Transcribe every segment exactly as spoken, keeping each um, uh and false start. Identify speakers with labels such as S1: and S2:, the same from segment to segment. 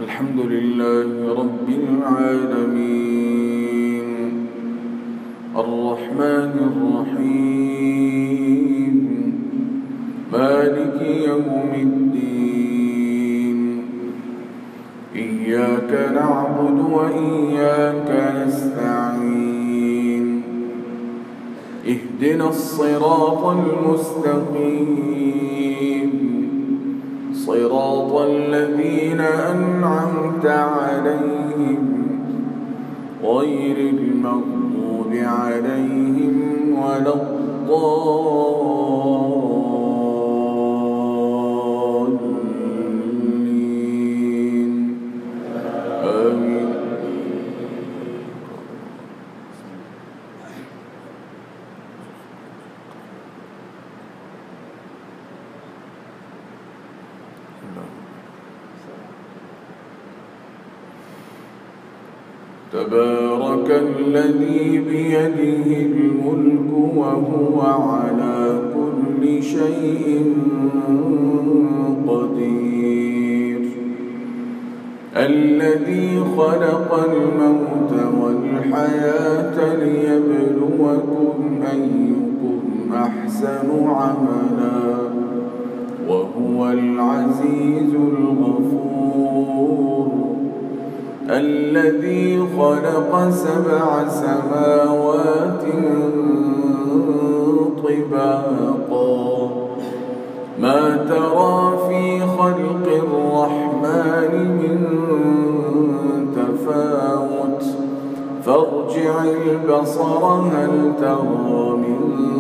S1: الحمد لله رب العالمين الرحمن الرحيم مالك يوم الدين إياك نعبد وإياك نستعين اهدنا الصراط المستقيم صراط الذين أنعمت عليهم غير المغضوب عليهم ولا الضالين آمين. تبارك الذي بيده الملك وهو على كل شيء قدير الذي خلق الموت والحياة ليبلوكم أيكم أحسن عملا وهو العزيز الغفور الذي خلق سبع سماوات طباقا ما ترى في خلق الرحمن من تفاوت فارجع البصر هل ترى من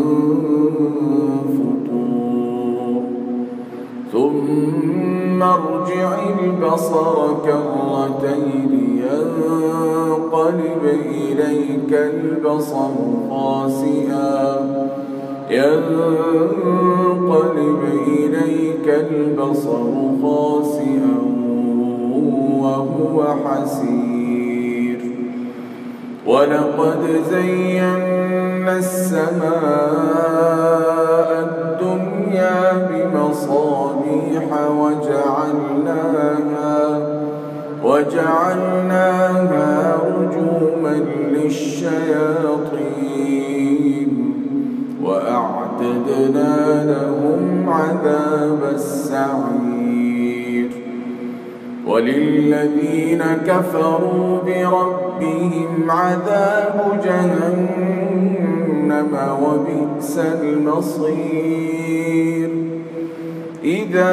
S1: فطور ثم ارجع البصر كرتين ينقلب إليك البصر خاسئا ينقلب إليك البصر خاسئا وهو حسير ولقد زينا السماء الدنيا بمصابيح وجعلناها وجعلناها رجوما للشياطين وأعتدنا لهم عذاب السعير وللذين كفروا بربهم عذاب جهنم وبئس المصير إذا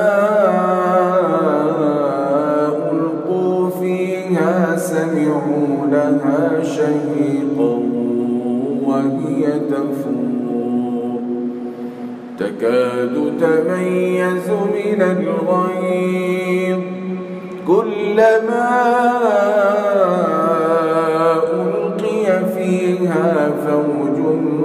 S1: ألقوا فيها سمعوا لها شهيقا وهي تفور تكاد تميز من الغيظ كلما ألقي فيها فوج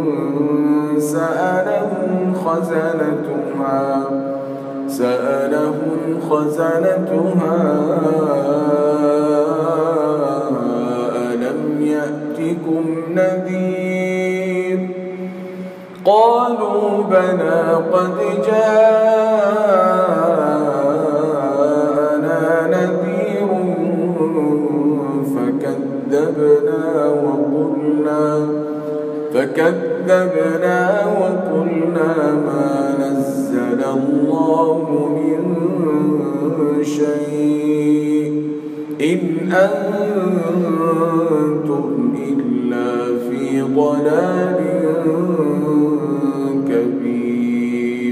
S1: سألهم خزنتها سألهم خزنتها ألم يأتكم نذير قالوا بلى قد جاءنا نذير فكذبنا وقلنا فكذبنا وقلنا ما نزل الله من شيء إن أنتم إلا في ضلال كبير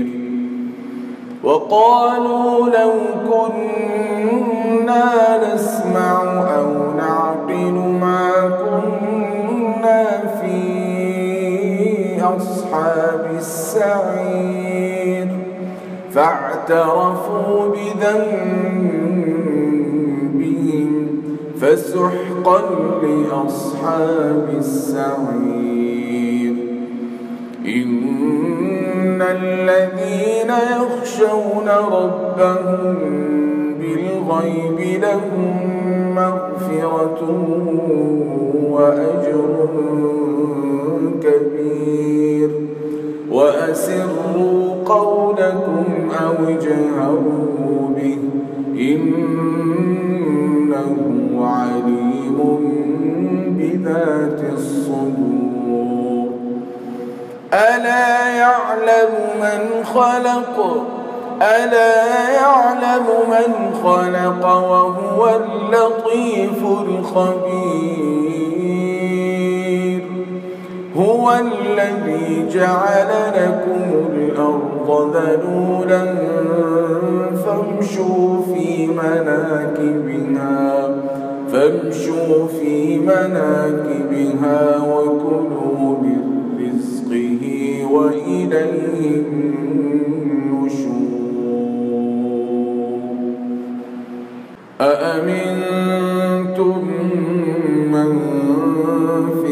S1: وقالوا لو كنا نسمع أو نعقل ما كنا في أصحاب السعير فاعترفوا بذنبهم فسحقا لأصحاب السعير إن الذين يخشون ربهم بالغيب لهم مغفرة وأجر كبير وأسروا قولكم أو اجهروا به إن في الصدور ألا يعلم من خلق ألا يعلم من خلق وهو اللطيف الخبير هو الذي جعل لكم الأرض ذلولا فامشوا في مناكبها فامشوا في مناكبها وكلوا من رزقه وإليه النشور أأمنتم من في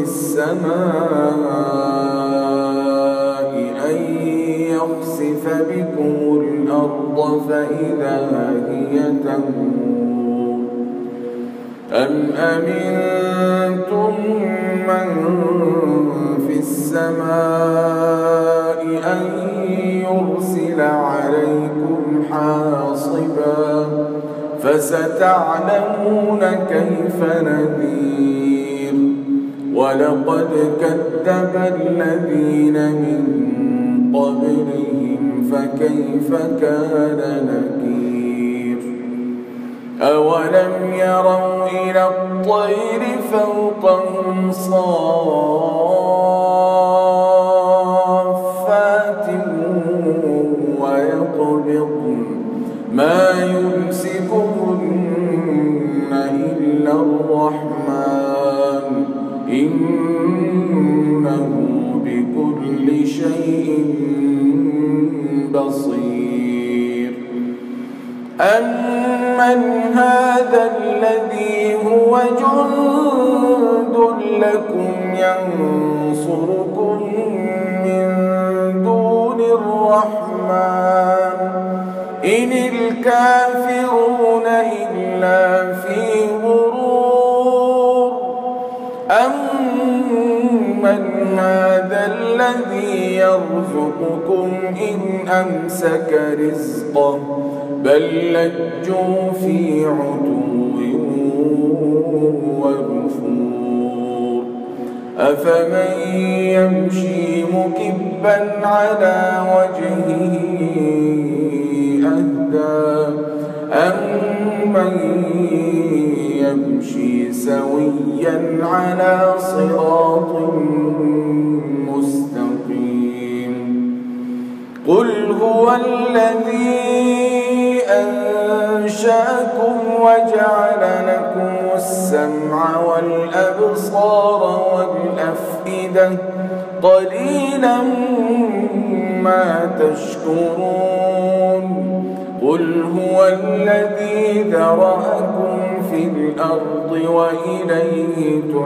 S1: السماء أن يخسف بكم الأرض فإذا هي تمور أم أمنتم من في السماء أن يرسل عليكم حاصبا فستعلمون كيف نذير ولقد كذب الذين من قبلهم فكيف كان نكير أولم يروا إلى الطير فوقهم صافات ويقبضن ما يمسكهن إلا الرحمن إنه بكل شيء بصير أمن هذا الذي هو جند لكم ينصركم من دون الرحمن إن الكافرون إلا في غرور أمن هذا الذي يرزقكم إن أمسك رزقه بل لجوا في عتو ونفور أفمن يمشي مكبا على وجهه أهدى أمن يمشي سويا على صراط مستقيم قل هو الذي أنشأكم وجعل لكم السمع والأبصار والأفئدة قليلا ما تشكرون قل هو الذي ذرأكم في الأرض وإليه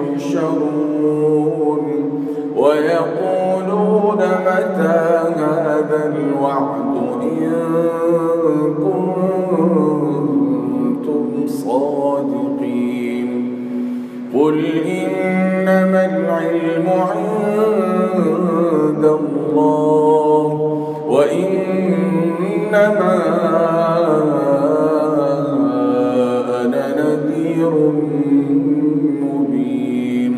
S1: تحشرون ويقولون متى هذا الوعد إن كنتم صادقين قل إنما العلم عند الله وإنما أنا نذير مبين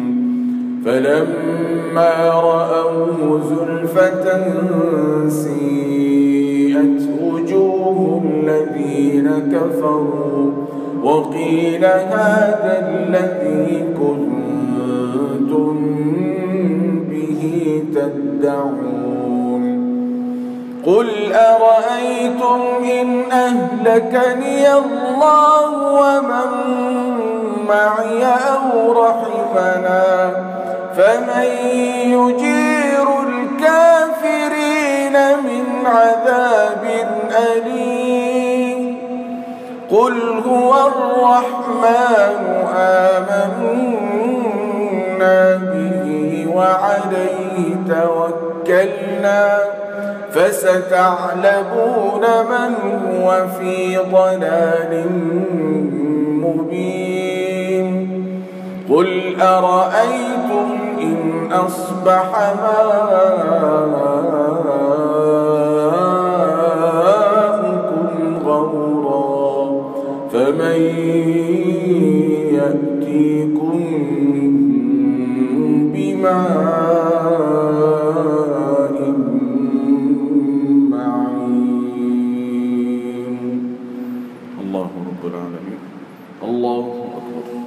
S1: فلما رأوه زلفة سيئت وجوه الذين كفروا وقيل هذا الذي كنتم به تدعون قل أرأيتم إن أهلكني الله ومن معي أو رحمنا فمن يجير الكافرين من عذاب أليم قل هو الرحمن آمنا به وعليه توكلنا فستعلمون من هو في ضلال مبين قل أرأيتم إن أصبح ماؤكم غورا فمن يأتيكم ماء معين. الله رب العالمين. الله أكبر.